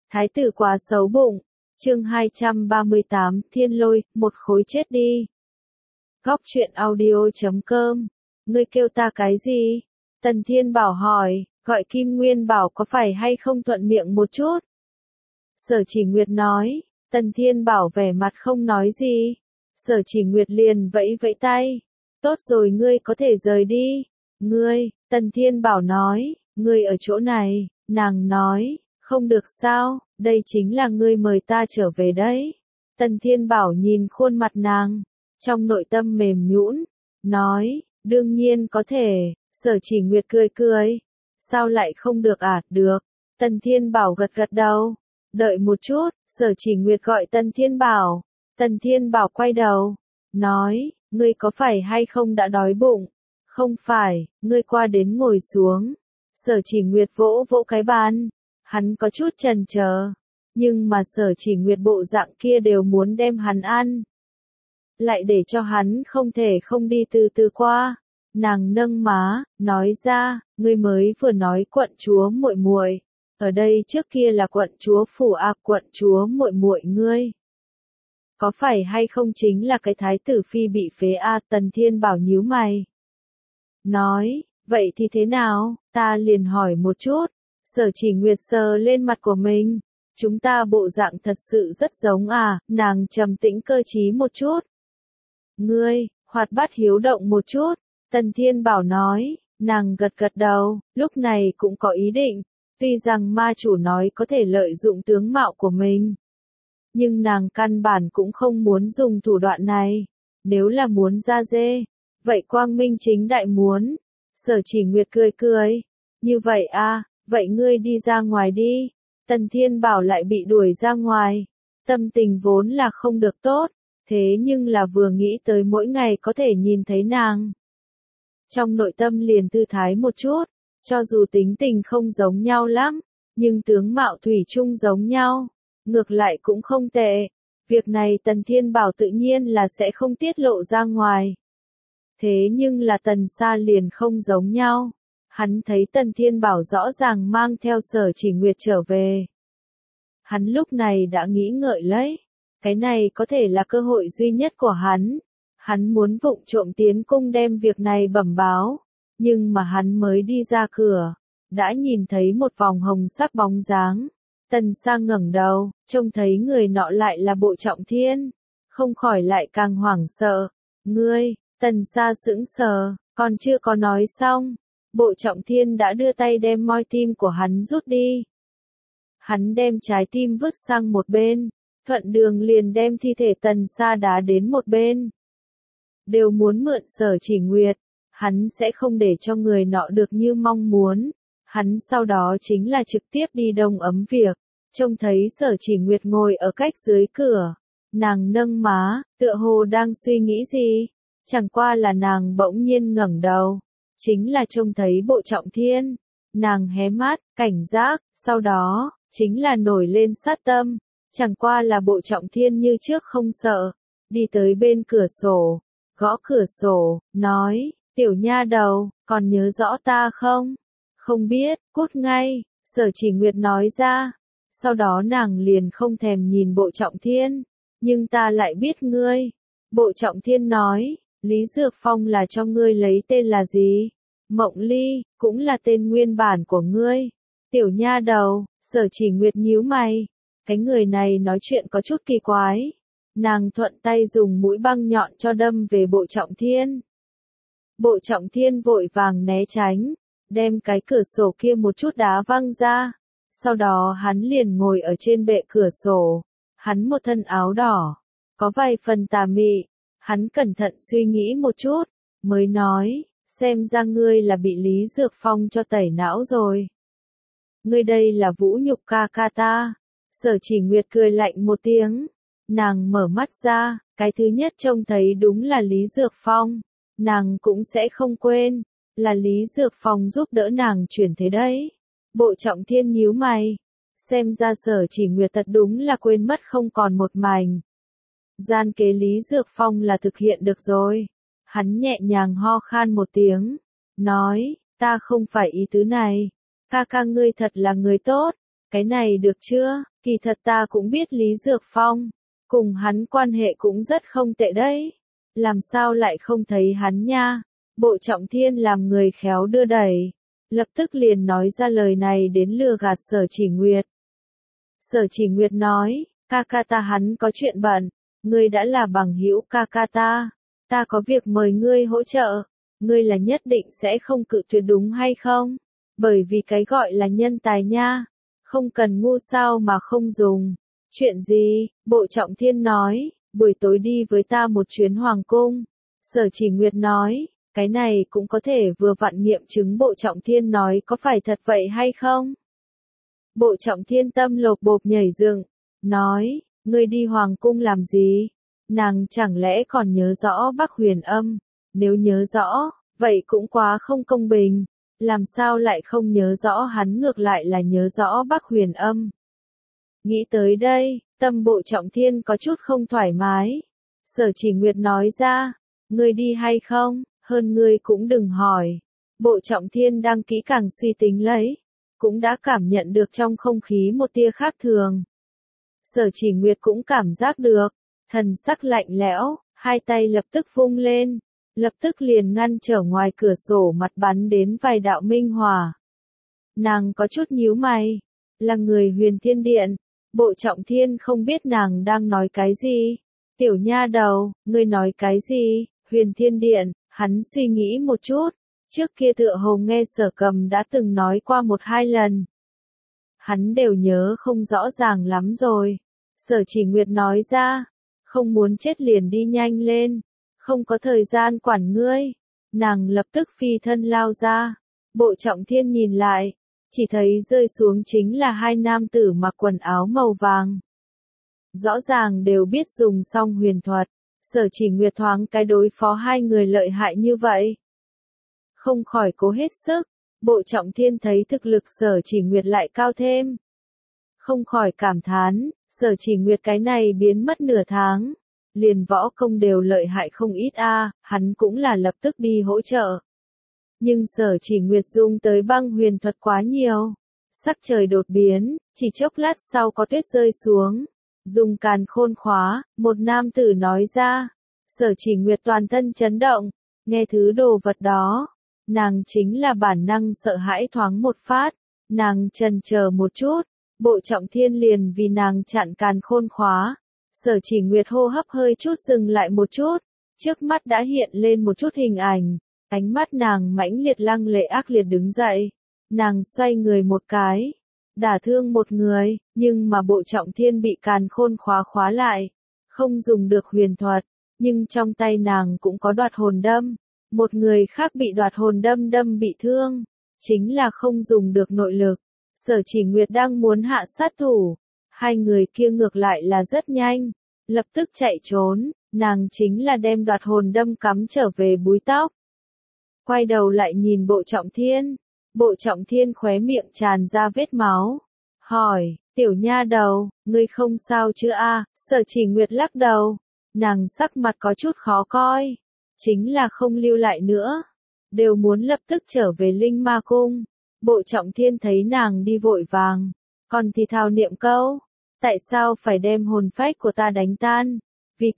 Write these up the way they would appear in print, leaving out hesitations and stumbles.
Thái tử quá xấu bụng. Chương 238, Thiên Lôi, một khối chết đi. Góc truyện audio.com. Ngươi kêu ta cái gì? Tần Thiên Bảo hỏi, gọi Kim Nguyên Bảo có phải hay không thuận miệng một chút? Sở Chỉ Nguyệt nói. Tần Thiên Bảo vẻ mặt không nói gì. Sở Chỉ Nguyệt liền vẫy vẫy tay. Tốt rồi, ngươi có thể rời đi. Ngươi, Tần Thiên Bảo nói, ngươi ở chỗ này. Nàng nói, không được sao, đây chính là ngươi mời ta trở về đấy. Tần Thiên Bảo nhìn khuôn mặt nàng, trong nội tâm mềm nhũn, nói, đương nhiên có thể. Sở Chỉ Nguyệt cười cười, sao lại không được à? Được. Tần Thiên Bảo gật gật đầu. Đợi một chút, Sở Chỉ Nguyệt gọi Tần Thiên Bảo. Tần Thiên Bảo quay đầu, nói, ngươi có phải hay không đã đói bụng? Không phải, ngươi qua đến ngồi xuống. Sở Chỉ Nguyệt vỗ vỗ cái bàn. Hắn có chút chần chờ, nhưng mà Sở Chỉ Nguyệt bộ dạng kia đều muốn đem hắn ăn. Lại để cho hắn không thể không đi từ từ qua. Nàng nâng má, nói ra, ngươi mới vừa nói quận chúa muội muội, ở đây trước kia là quận chúa phủ à? Quận chúa muội muội ngươi có phải hay không chính là cái thái tử phi bị phế à? Tần Thiên Bảo nhíu mày, nói, vậy thì thế nào? Ta liền hỏi một chút. Sở Chỉ Nguyệt sờ lên mặt của mình. Chúng ta bộ dạng thật sự rất giống à? Nàng trầm tĩnh cơ trí một chút. Ngươi, hoạt bát hiếu động một chút. Tần Thiên Bảo nói. Nàng gật gật đầu, lúc này cũng có ý định. Tuy rằng ma chủ nói có thể lợi dụng tướng mạo của mình, nhưng nàng căn bản cũng không muốn dùng thủ đoạn này. Nếu là muốn ra dê, vậy quang minh chính đại muốn. Sở Chỉ Nguyệt cười cười. Như vậy à? Vậy ngươi đi ra ngoài đi. Tần Thiên Bảo lại bị đuổi ra ngoài. Tâm tình vốn là không được tốt, thế nhưng là vừa nghĩ tới mỗi ngày có thể nhìn thấy nàng, trong nội tâm liền thư thái một chút. Cho dù tính tình không giống nhau lắm, nhưng tướng mạo thủy chung giống nhau, ngược lại cũng không tệ. Việc này Tần Thiên Bảo tự nhiên là sẽ không tiết lộ ra ngoài. Thế nhưng là Tần Sa liền không giống nhau. Hắn thấy Tần Thiên Bảo rõ ràng mang theo Sở Chỉ Nguyệt trở về. Hắn lúc này đã nghĩ ngợi lấy. Cái này có thể là cơ hội duy nhất của hắn. Hắn muốn vụng trộm tiến cung đem việc này bẩm báo. Nhưng mà hắn mới đi ra cửa, đã nhìn thấy một vòng hồng sắc bóng dáng. Tần Sa ngẩng đầu, trông thấy người nọ lại là Bộ Trọng Thiên. Không khỏi lại càng hoảng sợ. Ngươi, Tần Sa sững sờ, còn chưa có nói xong. Bộ Trọng Thiên đã đưa tay đem moi tim của hắn rút đi. Hắn đem trái tim vứt sang một bên, thuận đường liền đem thi thể Tần Sa đá đến một bên. Đều muốn mượn Sở Chỉ Nguyệt, hắn sẽ không để cho người nọ được như mong muốn. Hắn sau đó chính là trực tiếp đi đông ấm việc, trông thấy Sở Chỉ Nguyệt ngồi ở cách dưới cửa. Nàng nâng má, tựa hồ đang suy nghĩ gì, chẳng qua là nàng bỗng nhiên ngẩng đầu. Chính là trông thấy Bộ Trọng Thiên. Nàng hé mắt, cảnh giác, sau đó, chính là nổi lên sát tâm. Chẳng qua là Bộ Trọng Thiên như trước không sợ. Đi tới bên cửa sổ, gõ cửa sổ, nói, tiểu nha đầu, còn nhớ rõ ta không? Không biết, cút ngay, Sở Chỉ Nguyệt nói ra. Sau đó nàng liền không thèm nhìn Bộ Trọng Thiên. Nhưng ta lại biết ngươi. Bộ Trọng Thiên nói. Lý Dược Phong là cho ngươi lấy tên là gì? Mộng Ly, cũng là tên nguyên bản của ngươi. Tiểu nha đầu, Sở Chỉ Nguyệt nhíu mày. Cái người này nói chuyện có chút kỳ quái. Nàng thuận tay dùng mũi băng nhọn cho đâm về Bộ Trọng Thiên. Bộ Trọng Thiên vội vàng né tránh, đem cái cửa sổ kia một chút đá văng ra. Sau đó hắn liền ngồi ở trên bệ cửa sổ. Hắn một thân áo đỏ, có vài phần tà mị. Hắn cẩn thận suy nghĩ một chút, mới nói, xem ra ngươi là bị Lý Dược Phong cho tẩy não rồi. Ngươi đây là vũ nhục ca ca ta. Sở Chỉ Nguyệt cười lạnh một tiếng. Nàng mở mắt ra, cái thứ nhất trông thấy đúng là Lý Dược Phong. Nàng cũng sẽ không quên, là Lý Dược Phong giúp đỡ nàng chuyển thế đấy. Bộ Trọng Thiên nhíu mày. Xem ra Sở Chỉ Nguyệt thật đúng là quên mất không còn một mảnh. Gian kế Lý Dược Phong là thực hiện được rồi. Hắn nhẹ nhàng ho khan một tiếng, nói, ta không phải ý tứ này. Ca ca ngươi thật là người tốt, cái này được chưa? Kỳ thật ta cũng biết Lý Dược Phong, cùng hắn quan hệ cũng rất không tệ đấy. Làm sao lại không thấy hắn nha? Bộ Trọng Thiên làm người khéo đưa đẩy, lập tức liền nói ra lời này đến lừa gạt Sở Chỉ Nguyệt. Sở Chỉ Nguyệt nói, ca ca ta hắn có chuyện bận, ngươi đã là bằng hữu ca ca ta có việc mời ngươi hỗ trợ, ngươi là nhất định sẽ không cự tuyệt đúng hay không? Bởi vì cái gọi là nhân tài nha, không cần ngu sao mà không dùng. Chuyện gì? Bộ Trọng Thiên nói, buổi tối đi với ta một chuyến hoàng cung. Sở Chỉ Nguyệt nói, cái này cũng có thể vừa vặn nghiệm chứng Bộ Trọng Thiên nói có phải thật vậy hay không? Bộ Trọng Thiên tâm lột bột nhảy dựng, nói, ngươi đi hoàng cung làm gì? Nàng chẳng lẽ còn nhớ rõ Bắc Huyền Âm? Nếu nhớ rõ, vậy cũng quá không công bình. Làm sao lại không nhớ rõ hắn ngược lại là nhớ rõ Bắc Huyền Âm? Nghĩ tới đây, tâm Bộ Trọng Thiên có chút không thoải mái. Sở Chỉ Nguyệt nói ra, ngươi đi hay không, hơn ngươi cũng đừng hỏi. Bộ Trọng Thiên đang kỹ càng suy tính lấy, cũng đã cảm nhận được trong không khí một tia khác thường. Sở Chỉ Nguyệt cũng cảm giác được, thần sắc lạnh lẽo, hai tay lập tức vung lên, lập tức liền ngăn trở ngoài cửa sổ mặt bắn đến vài đạo minh hỏa. Nàng có chút nhíu mày, là người Huyền Thiên Điện, Bộ Trọng Thiên không biết nàng đang nói cái gì. Tiểu nha đầu, ngươi nói cái gì? Huyền Thiên Điện, hắn suy nghĩ một chút, trước kia tựa hồ nghe Sở Cầm đã từng nói qua một hai lần. Hắn đều nhớ không rõ ràng lắm rồi. Sở Chỉ Nguyệt nói ra, không muốn chết liền đi nhanh lên, không có thời gian quản ngươi. Nàng lập tức phi thân lao ra. Bộ Trọng Thiên nhìn lại, chỉ thấy rơi xuống chính là hai nam tử mặc quần áo màu vàng. Rõ ràng đều biết dùng song huyền thuật, Sở Chỉ Nguyệt thoáng cái đối phó hai người lợi hại như vậy. Không khỏi cố hết sức, Bộ Trọng Thiên thấy thực lực Sở Chỉ Nguyệt lại cao thêm. Không khỏi cảm thán, Sở Chỉ Nguyệt cái này biến mất nửa tháng, liền võ công đều lợi hại không ít hắn cũng là lập tức đi hỗ trợ. Nhưng Sở Chỉ Nguyệt dùng tới băng huyền thuật quá nhiều. Sắc trời đột biến, chỉ chốc lát sau có tuyết rơi xuống. Dùng càn khôn khóa, một nam tử nói ra. Sở Chỉ Nguyệt toàn thân chấn động, nghe thứ đồ vật đó. Nàng chính là bản năng sợ hãi thoáng một phát. Nàng chần chờ một chút, Bộ Trọng Thiên liền vì nàng chặn càn khôn khóa. Sở Chỉ Nguyệt hô hấp hơi chút dừng lại một chút, trước mắt đã hiện lên một chút hình ảnh. Ánh mắt nàng mãnh liệt lăng lệ ác liệt đứng dậy. Nàng xoay người một cái, đả thương một người, nhưng mà Bộ Trọng Thiên bị càn khôn khóa khóa lại. Không dùng được huyền thuật, nhưng trong tay nàng cũng có đoạt hồn đâm. Một người khác bị đoạt hồn đâm đâm bị thương, chính là không dùng được nội lực. Sở Chỉ Nguyệt đang muốn hạ sát thủ, hai người kia ngược lại là rất nhanh, lập tức chạy trốn, nàng chính là đem đoạt hồn đâm cắm trở về búi tóc. Quay đầu lại nhìn Bộ Trọng Thiên, Bộ Trọng Thiên khóe miệng tràn ra vết máu, hỏi, tiểu nha đầu, ngươi không sao chứ Sở Chỉ Nguyệt lắc đầu, nàng sắc mặt có chút khó coi, chính là không lưu lại nữa, đều muốn lập tức trở về Linh Ma Cung. Bộ Trọng Thiên thấy nàng đi vội vàng, còn thì thào niệm câu, tại sao phải đem hồn phách của ta đánh tan? Vì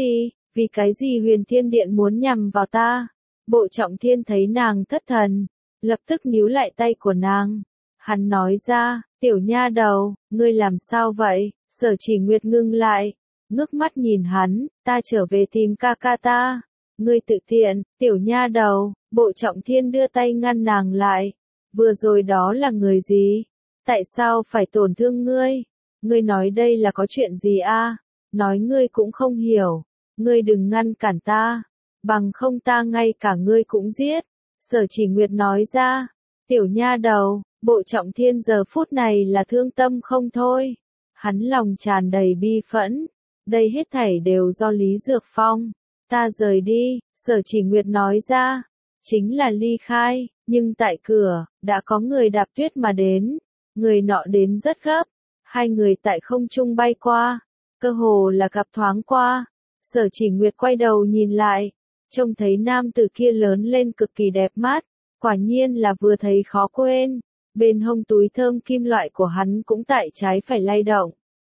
cái gì Huyền Thiên Điện muốn nhằm vào ta? Bộ Trọng Thiên thấy nàng thất thần, lập tức níu lại tay của nàng. Hắn nói ra, tiểu nha đầu, ngươi làm sao vậy? Sở Chỉ Nguyệt ngưng lại, ngước mắt nhìn hắn, ta trở về tìm ca ca ta. Ngươi tự tiện, tiểu nha đầu. Bộ Trọng Thiên đưa tay ngăn nàng lại. Vừa rồi đó là người gì? Tại sao phải tổn thương ngươi? Ngươi nói đây là có chuyện gì Nói ngươi cũng không hiểu. Ngươi đừng ngăn cản ta. Bằng không ta ngay cả ngươi cũng giết. Sở Chỉ Nguyệt nói ra. Tiểu nha đầu, Bộ Trọng Thiên giờ phút này là thương tâm không thôi. Hắn lòng tràn đầy bi phẫn. Đây hết thảy đều do Lý Dược Phong. Ta rời đi, Sở Chỉ Nguyệt nói ra. Chính là ly khai, nhưng tại cửa, đã có người đạp tuyết mà đến. Người nọ đến rất gấp. Hai người tại không trung bay qua. Cơ hồ là gặp thoáng qua. Sở Chỉ Nguyệt quay đầu nhìn lại. Trông thấy nam tử kia lớn lên cực kỳ đẹp mắt. Quả nhiên là vừa thấy khó quên. bên hông túi thơm kim loại của hắn cũng tại trái phải lay động.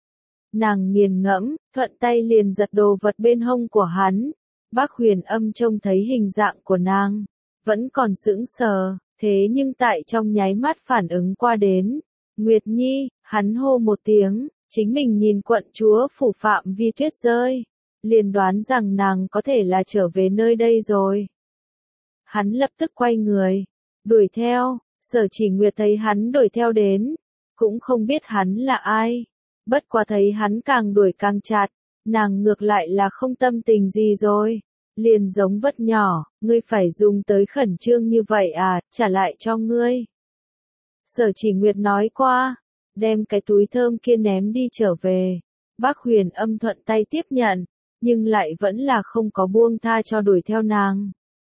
Nàng nghiền ngẫm, thuận tay liền giật đồ vật bên hông của hắn. Bác Huyền Âm trông thấy hình dạng của nàng, vẫn còn sững sờ, thế nhưng tại trong nháy mắt phản ứng qua đến. Nguyệt Nhi, hắn hô một tiếng, chính mình nhìn quận chúa phủ Phạm Vi Tuyết rơi, liền đoán rằng nàng có thể là trở về nơi đây rồi. Hắn lập tức quay người, đuổi theo, Sở Chỉ Nguyệt thấy hắn đuổi theo đến, cũng không biết hắn là ai, bất quá thấy hắn càng đuổi càng chặt, nàng ngược lại là không tâm tình gì rồi, liền giống vất nhỏ, ngươi phải dùng tới khẩn trương như vậy à, trả lại cho ngươi. Sở Chỉ Nguyệt nói qua, đem cái túi thơm kia ném đi trở về, Bác Huyền Âm thuận tay tiếp nhận, nhưng lại vẫn là không có buông tha cho đuổi theo nàng.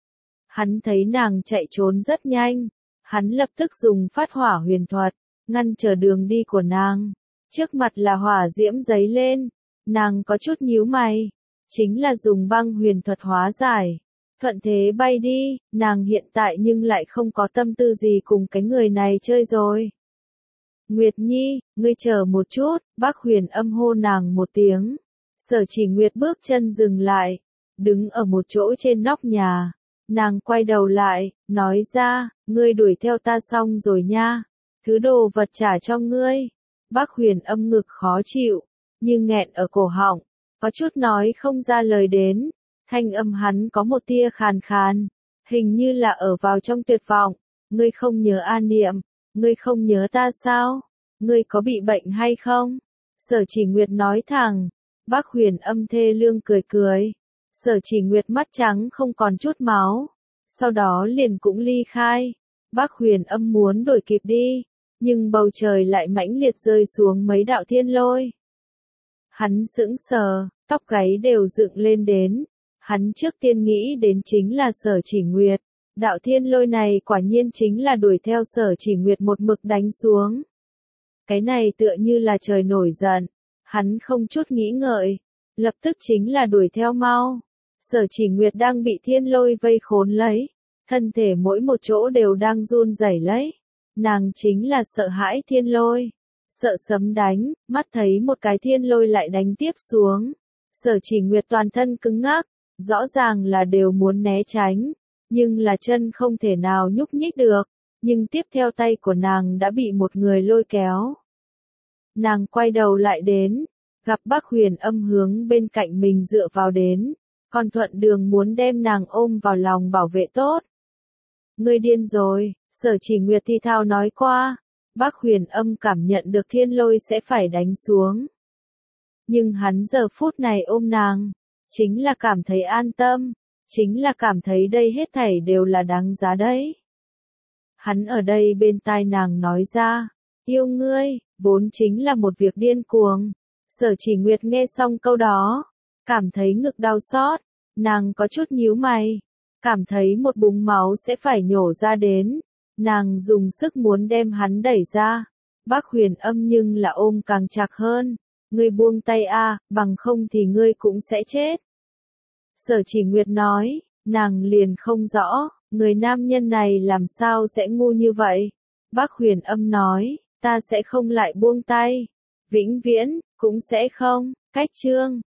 Hắn thấy nàng chạy trốn rất nhanh, hắn lập tức dùng phát hỏa huyền thuật, ngăn trở đường đi của nàng. Trước mặt là hỏa diễm giấy lên, nàng có chút nhíu mày, chính là dùng băng huyền thuật hóa giải. Thuận thế bay đi, nàng hiện tại nhưng lại không có tâm tư gì cùng cái người này chơi rồi. Nguyệt Nhi, ngươi chờ một chút, Bác Huyền Âm hô nàng một tiếng. Sở Chỉ Nguyệt bước chân dừng lại, đứng ở một chỗ trên nóc nhà. Nàng quay đầu lại, nói ra, ngươi đuổi theo ta xong rồi nha, thứ đồ vật trả cho ngươi. Bác Huyền Âm ngực khó chịu, nhưng nghẹn ở cổ họng, có chút nói không ra lời đến, thanh âm hắn có một tia khàn khàn, hình như là ở vào trong tuyệt vọng. Ngươi không nhớ An Niệm, ngươi không nhớ ta sao? Ngươi có bị bệnh hay không? Sở Chỉ Nguyệt nói thẳng. Bác Huyền Âm thê lương cười cười. Sở Chỉ Nguyệt mắt trắng không còn chút máu, sau đó liền cũng ly khai. Bác Huyền Âm muốn đuổi kịp đi, nhưng bầu trời lại mãnh liệt rơi xuống mấy đạo thiên lôi. Hắn sững sờ, tóc gáy đều dựng lên đến. Hắn trước tiên nghĩ đến chính là Sở Chỉ Nguyệt. Đạo thiên lôi này quả nhiên chính là đuổi theo Sở Chỉ Nguyệt một mực đánh xuống. Cái này tựa như là trời nổi giận. Hắn không chút nghĩ ngợi, lập tức chính là đuổi theo mau. Sở Chỉ Nguyệt đang bị thiên lôi vây khốn lấy, thân thể mỗi một chỗ đều đang run rẩy lấy. Nàng chính là sợ hãi thiên lôi, sợ sấm đánh, mắt thấy một cái thiên lôi lại đánh tiếp xuống. Sở Chỉ Nguyệt toàn thân cứng ngắc, rõ ràng là đều muốn né tránh, nhưng là chân không thể nào nhúc nhích được, nhưng tiếp theo tay của nàng đã bị một người lôi kéo. Nàng quay đầu lại đến, gặp Bác Huyền Âm hướng bên cạnh mình dựa vào đến, còn thuận đường muốn đem nàng ôm vào lòng bảo vệ tốt. Ngươi điên rồi, Sở Chỉ Nguyệt thi thao nói qua. Bác Huyền Âm cảm nhận được thiên lôi sẽ phải đánh xuống. Nhưng hắn giờ phút này ôm nàng, chính là cảm thấy an tâm, chính là cảm thấy đây hết thảy đều là đáng giá đấy. Hắn ở đây bên tai nàng nói ra, yêu ngươi, vốn chính là một việc điên cuồng. Sở Chỉ Nguyệt nghe xong câu đó, cảm thấy ngực đau xót, nàng có chút nhíu mày, cảm thấy một búng máu sẽ phải nhổ ra đến. Nàng dùng sức muốn đem hắn đẩy ra. Bác Huyền Âm nhưng là ôm càng chặt hơn. Ngươi buông tay a, bằng không thì ngươi cũng sẽ chết. Sở Chỉ Nguyệt nói, nàng liền không rõ, người nam nhân này làm sao sẽ ngu như vậy. Bác Huyền Âm nói, ta sẽ không lại buông tay. Vĩnh viễn, cũng sẽ không. Cách chương